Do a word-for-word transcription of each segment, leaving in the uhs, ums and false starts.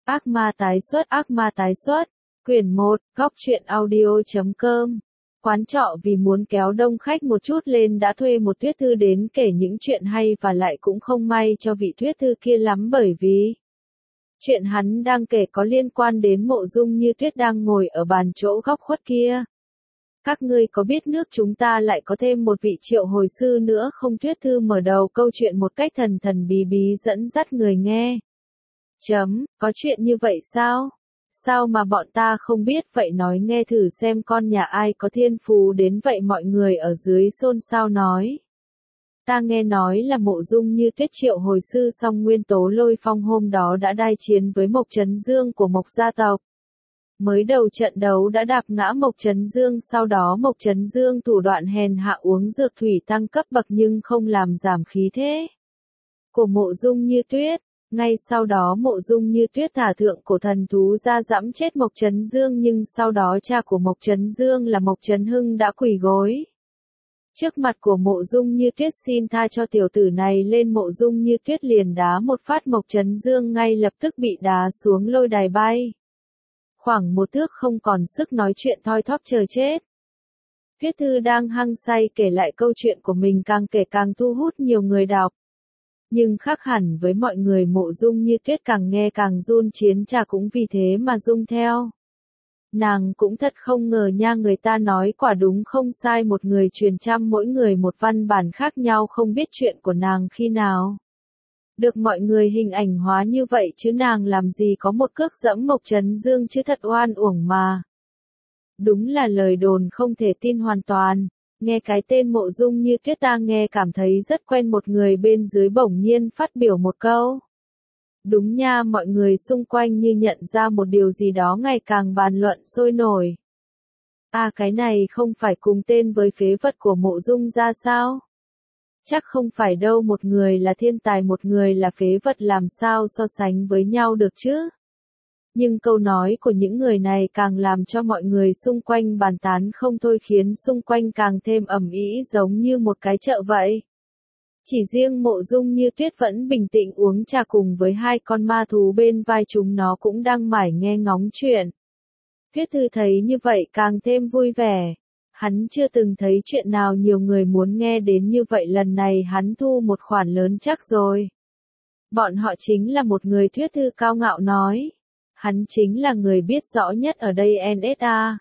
Ác ma tái xuất, ác ma tái xuất. Quyển một, góc truyện audio chấm com. Quán trọ vì muốn kéo đông khách một chút lên đã thuê một thuyết thư đến kể những chuyện hay và lại cũng không may cho vị thuyết thư kia lắm bởi vì chuyện hắn đang kể có liên quan đến Mộ Dung Như Tuyết đang ngồi ở bàn chỗ góc khuất kia. Các ngươi có biết nước chúng ta lại có thêm một vị triệu hồi sư nữa không? Thuyết thư mở đầu câu chuyện một cách thần thần bí bí dẫn dắt người nghe. Chấm, có chuyện như vậy sao? Sao mà bọn ta không biết vậy nói nghe thử xem con nhà ai có thiên phú đến vậy mọi người ở dưới xôn xao nói. Ta nghe nói là Mộ Dung Như Tuyết triệu hồi sư song nguyên tố lôi phong hôm đó đã đai chiến với Mộc Trấn Dương của Mộc gia tộc. Mới đầu trận đấu đã đạp ngã Mộc Trấn Dương, sau đó Mộc Trấn Dương thủ đoạn hèn hạ uống dược thủy tăng cấp bậc nhưng không làm giảm khí thế của Mộ Dung Như Tuyết. Ngay sau đó Mộ Dung Như Tuyết thả thượng cổ thần thú ra giẫm chết Mộc Trấn Dương nhưng sau đó cha của Mộc Trấn Dương là Mộc Trấn Hưng đã quỳ gối trước mặt của Mộ Dung Như Tuyết xin tha cho tiểu tử này lên. Mộ Dung Như Tuyết liền đá một phát, Mộc Trấn Dương ngay lập tức bị đá xuống lôi đài bay khoảng một thước không còn sức nói chuyện thoi thóp chờ chết. Thuyết thư đang hăng say kể lại câu chuyện của mình, càng kể càng thu hút nhiều người đọc. Nhưng khác hẳn với mọi người, Mộ Dung Như Tuyết càng nghe càng run, chiến trà cũng vì thế mà rung theo. Nàng cũng thật không ngờ nha, người ta nói quả đúng không sai, một người truyền trăm mỗi người một văn bản khác nhau, không biết chuyện của nàng khi nào được mọi người hình ảnh hóa như vậy chứ nàng làm gì có một cước dẫm Mộc Trấn Dương chứ, thật oan uổng mà. Đúng là lời đồn không thể tin hoàn toàn. Nghe cái tên Mộ Dung Như Tuyết ta nghe cảm thấy rất quen, một người bên dưới bỗng nhiên phát biểu một câu. Đúng nha, mọi người xung quanh như nhận ra một điều gì đó, ngày càng bàn luận sôi nổi. À, cái này không phải cùng tên với phế vật của Mộ Dung ra sao? Chắc không phải đâu, một người là thiên tài một người là phế vật, làm sao so sánh với nhau được chứ? Nhưng câu nói của những người này càng làm cho mọi người xung quanh bàn tán không thôi, khiến xung quanh càng thêm ầm ĩ giống như một cái chợ vậy. Chỉ riêng Mộ Dung Như Tuyết vẫn bình tĩnh uống trà cùng với hai con ma thú bên vai, chúng nó cũng đang mải nghe ngóng chuyện. Tuyết thư thấy như vậy càng thêm vui vẻ. Hắn chưa từng thấy chuyện nào nhiều người muốn nghe đến như vậy, lần này hắn thu một khoản lớn chắc rồi. Bọn họ chính là một người, thuyết thư cao ngạo nói. Hắn chính là người biết rõ nhất ở đây en ét a.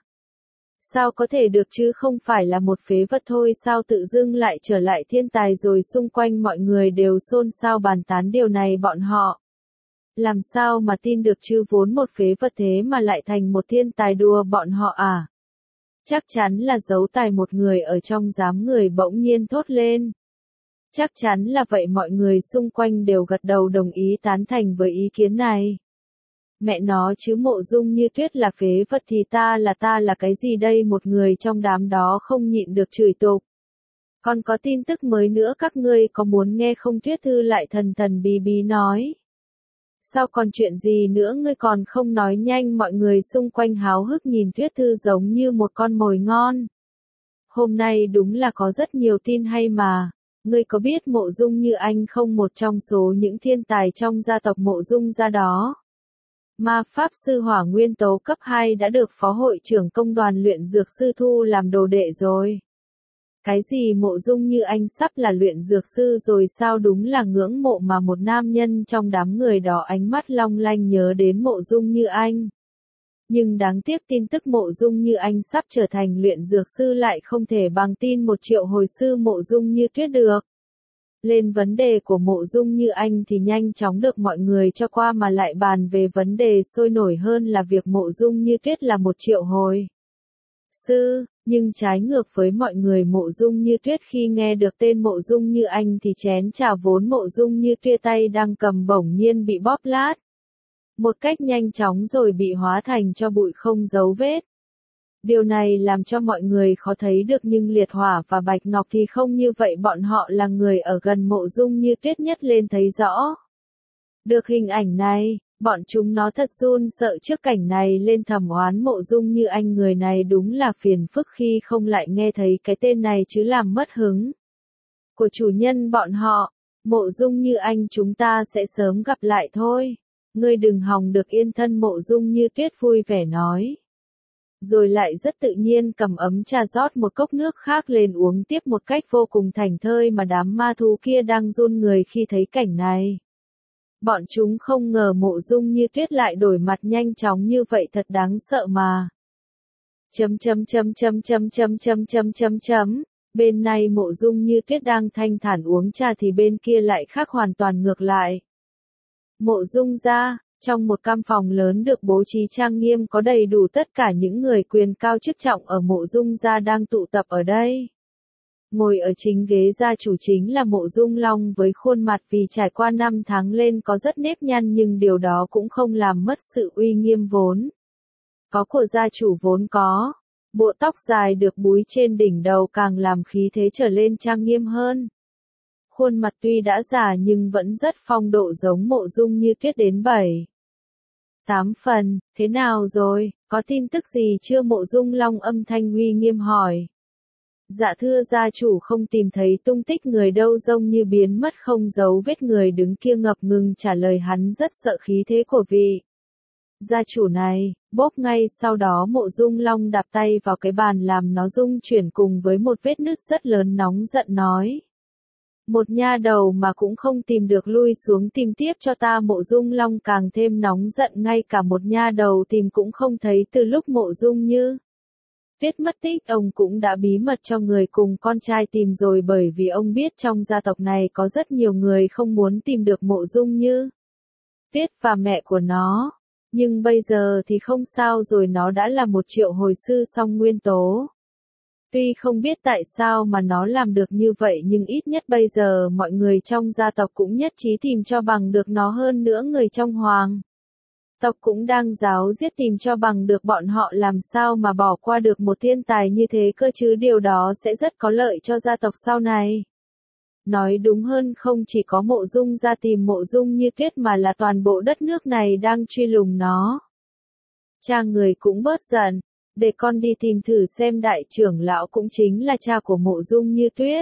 Sao có thể được chứ, không phải là một phế vật thôi sao tự dưng lại trở lại thiên tài rồi? Xung quanh mọi người đều xôn xao bàn tán điều này, bọn họ làm sao mà tin được chứ, vốn một phế vật thế mà lại thành một thiên tài, đùa bọn họ à? Chắc chắn là giấu tài một người ở trong đám người bỗng nhiên thốt lên. Chắc chắn là vậy, mọi người xung quanh đều gật đầu đồng ý tán thành với ý kiến này. Mẹ nó chứ, Mộ Dung Như Tuyết là phế vật thì ta là ta là cái gì đây? Một người trong đám đó không nhịn được chửi tục. Còn có tin tức mới nữa, các ngươi có muốn nghe không? Thuyết thư lại thần thần bí bí nói. Sao còn chuyện gì nữa, ngươi còn không nói nhanh? Mọi người xung quanh háo hức nhìn Thuyết thư giống như một con mồi ngon. Hôm nay đúng là có rất nhiều tin hay mà. Ngươi có biết Mộ Dung Như Anh không, một trong số những thiên tài trong gia tộc Mộ Dung gia đó? Ma Pháp Sư Hỏa Nguyên Tố cấp hai đã được Phó Hội trưởng Công đoàn Luyện Dược Sư thu làm đồ đệ rồi. Cái gì, Mộ Dung Như Anh sắp là luyện dược sư rồi sao? Đúng là ngưỡng mộ mà. Một nam nhân trong đám người đó ánh mắt long lanh nhớ đến Mộ Dung Như Anh. Nhưng đáng tiếc tin tức Mộ Dung Như Anh sắp trở thành luyện dược sư lại không thể bằng tin một triệu hồi sư Mộ Dung Như Tuyết được. Lên vấn đề của Mộ Dung Như Anh thì nhanh chóng được mọi người cho qua, mà lại bàn về vấn đề sôi nổi hơn là việc Mộ Dung Như Tuyết là một triệu hồi sư. Nhưng trái ngược với mọi người, Mộ Dung Như Tuyết khi nghe được tên Mộ Dung Như Anh thì chén trà vốn Mộ Dung Như Tuyết tay đang cầm bỗng nhiên bị bóp lát một cách nhanh chóng rồi bị hóa thành tro bụi không dấu vết. Điều này làm cho mọi người khó thấy được, nhưng Liệt Hỏa và Bạch Ngọc thì không như vậy, bọn họ là người ở gần Mộ Dung Như Tuyết nhất lên thấy rõ được hình ảnh này. Bọn chúng nó thật run sợ trước cảnh này, lên thầm oán Mộ Dung Như Anh, người này đúng là phiền phức khi không lại nghe thấy cái tên này chứ, làm mất hứng của chủ nhân bọn họ. Mộ Dung Như Anh, chúng ta sẽ sớm gặp lại thôi. Ngươi đừng hòng được yên thân, Mộ Dung Như Tuyết vui vẻ nói. Rồi lại rất tự nhiên cầm ấm trà rót một cốc nước khác lên uống tiếp một cách vô cùng thảnh thơi, mà đám ma thú kia đang run người khi thấy cảnh này. Bọn chúng không ngờ Mộ Dung Như Tuyết lại đổi mặt nhanh chóng như vậy, thật đáng sợ mà. Chấm chấm chấm chấm chấm chấm chấm chấm chấm chấm. Bên này Mộ Dung Như Tuyết đang thanh thản uống trà thì bên kia lại khác hoàn toàn ngược lại. Mộ Dung gia, trong một căn phòng lớn được bố trí trang nghiêm có đầy đủ tất cả những người quyền cao chức trọng ở Mộ Dung gia đang tụ tập ở đây. Ngồi ở chính ghế gia chủ chính là Mộ Dung Long với khuôn mặt vì trải qua năm tháng lên có rất nếp nhăn, nhưng điều đó cũng không làm mất sự uy nghiêm vốn có của gia chủ vốn có. Bộ tóc dài được búi trên đỉnh đầu càng làm khí thế trở lên trang nghiêm hơn. Khuôn mặt tuy đã già nhưng vẫn rất phong độ, giống Mộ Dung Như Tuyết đến bảy tám phần. Thế nào rồi, có tin tức gì chưa? Mộ Dung Long âm thanh uy nghiêm hỏi. Dạ thưa gia chủ, không tìm thấy tung tích người đâu, giống như biến mất không dấu vết. Người đứng kia ngập ngừng trả lời, hắn rất sợ khí thế của vị gia chủ này. Bốp, ngay sau đó Mộ Dung Long đạp tay vào cái bàn làm nó rung chuyển cùng với một vết nứt rất lớn, nóng giận nói. Một nha đầu mà cũng không tìm được, lui xuống tìm tiếp cho ta. Mộ Dung Long càng thêm nóng giận, ngay cả một nha đầu tìm cũng không thấy. Từ lúc Mộ Dung Như Tuyết mất tích, ông cũng đã bí mật cho người cùng con trai tìm rồi, bởi vì ông biết trong gia tộc này có rất nhiều người không muốn tìm được Mộ Dung Như Tuyết và mẹ của nó. Nhưng bây giờ thì không sao rồi, nó đã là một triệu hồi sư song nguyên tố. Tuy không biết tại sao mà nó làm được như vậy, nhưng ít nhất bây giờ mọi người trong gia tộc cũng nhất trí tìm cho bằng được nó. Hơn nữa người trong hoàng tộc cũng đang giáo giết tìm cho bằng được bọn họ, làm sao mà bỏ qua được một thiên tài như thế cơ chứ. Điều đó sẽ rất có lợi cho gia tộc sau này. Nói đúng hơn, không chỉ có Mộ Dung gia tìm Mộ Dung Như Tuyết mà là toàn bộ đất nước này đang truy lùng nó. Cha người cũng bớt giận, để con đi tìm thử xem. Đại trưởng lão cũng chính là cha của Mộ Dung Như Tuyết.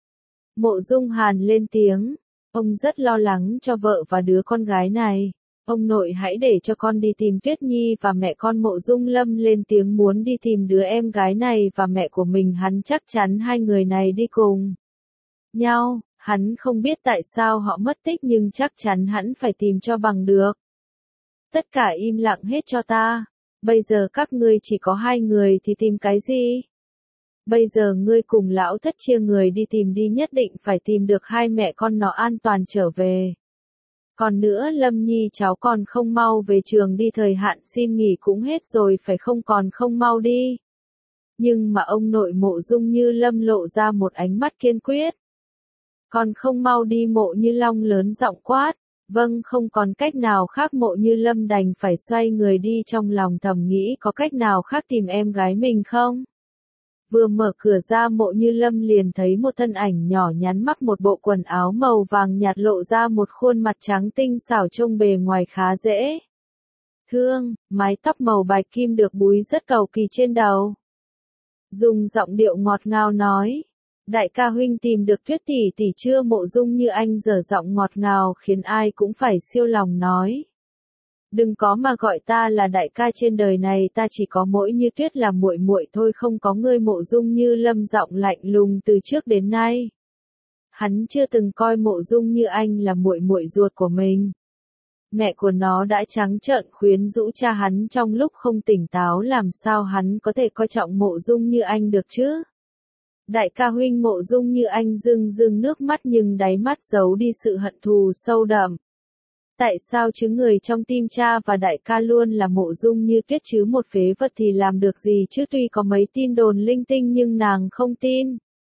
Mộ Dung Hàn lên tiếng, ông rất lo lắng cho vợ và đứa con gái này. Ông nội hãy để cho con đi tìm Tuyết Nhi và mẹ con. Mộ Dung Lâm lên tiếng, muốn đi tìm đứa em gái này và mẹ của mình. Hắn chắc chắn hai người này đi cùng nhau. Hắn không biết tại sao họ mất tích, nhưng chắc chắn hắn phải tìm cho bằng được. Tất cả im lặng hết cho ta. Bây giờ các ngươi chỉ có hai người thì tìm cái gì? Bây giờ ngươi cùng lão thất chia người đi tìm đi, nhất định phải tìm được hai mẹ con nó an toàn trở về. Còn nữa, Lâm Nhi cháu còn không mau về trường đi, thời hạn xin nghỉ cũng hết rồi phải không, còn không mau đi. Nhưng mà ông nội Mộ Dung Như Lâm lộ ra một ánh mắt kiên quyết. Còn không mau đi? Mộ Như Long lớn giọng quát. Vâng, không còn cách nào khác. Mộ Như Lâm đành phải xoay người đi, trong lòng thầm nghĩ có cách nào khác tìm em gái mình không? Vừa mở cửa ra, Mộ Như Lâm liền thấy một thân ảnh nhỏ nhắn mặc một bộ quần áo màu vàng nhạt, lộ ra một khuôn mặt trắng tinh xảo, trông bề ngoài khá dễ thương, mái tóc màu bạch kim được búi rất cầu kỳ trên đầu. Dùng giọng điệu ngọt ngào nói. Đại ca huynh tìm được Tuyết tỷ tỷ chưa? Mộ Dung Như Anh dở giọng ngọt ngào khiến ai cũng phải siêu lòng nói. Đừng có mà gọi ta là đại ca, trên đời này ta chỉ có mỗi Như Tuyết là muội muội thôi, không có ngươi. Mộ Dung Như Lâm giọng lạnh lùng từ trước đến nay. Hắn chưa từng coi Mộ Dung Như Anh là muội muội ruột của mình. Mẹ của nó đã trắng trợn khuyến rũ cha hắn trong lúc không tỉnh táo, làm sao hắn có thể coi trọng Mộ Dung Như Anh được chứ? Đại ca huynh. Mộ Dung Như Anh rưng rưng nước mắt, nhưng đáy mắt giấu đi sự hận thù sâu đậm. Tại sao chứ? Người trong tim cha và đại ca luôn là Mộ Dung Như Tuyết chứ, một phế vật thì làm được gì chứ? Tuy có mấy tin đồn linh tinh nhưng nàng không tin.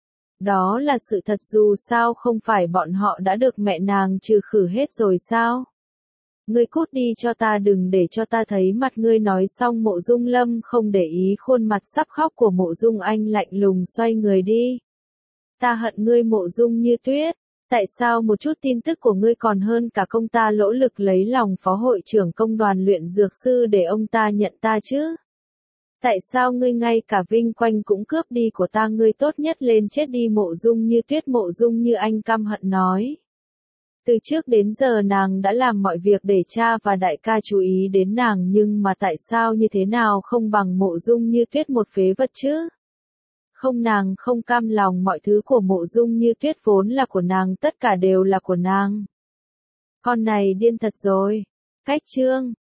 Đó là sự thật, dù sao không phải bọn họ đã được mẹ nàng trừ khử hết rồi sao? Ngươi cút đi cho ta, đừng để cho ta thấy mặt ngươi. Nói xong, Mộ Dung Lâm không để ý khuôn mặt sắp khóc của Mộ Dung Anh, lạnh lùng xoay người đi. Ta hận ngươi Mộ Dung Như Tuyết. Tại sao một chút tin tức của ngươi còn hơn cả công ta nỗ lực lấy lòng phó hội trưởng công đoàn luyện dược sư để ông ta nhận ta chứ? Tại sao ngươi ngay cả vinh quang cũng cướp đi của ta? Ngươi tốt nhất lên chết đi. Mộ Dung Như Tuyết. Mộ Dung Như Anh căm hận nói. Từ trước đến giờ nàng đã làm mọi việc để cha và đại ca chú ý đến nàng, nhưng mà tại sao như thế nào không bằng Mộ Dung Như Tuyết một phế vật chứ? Không, nàng không cam lòng, mọi thứ của Mộ Dung Như Tuyết vốn là của nàng, tất cả đều là của nàng. Con này điên thật rồi. Cách chương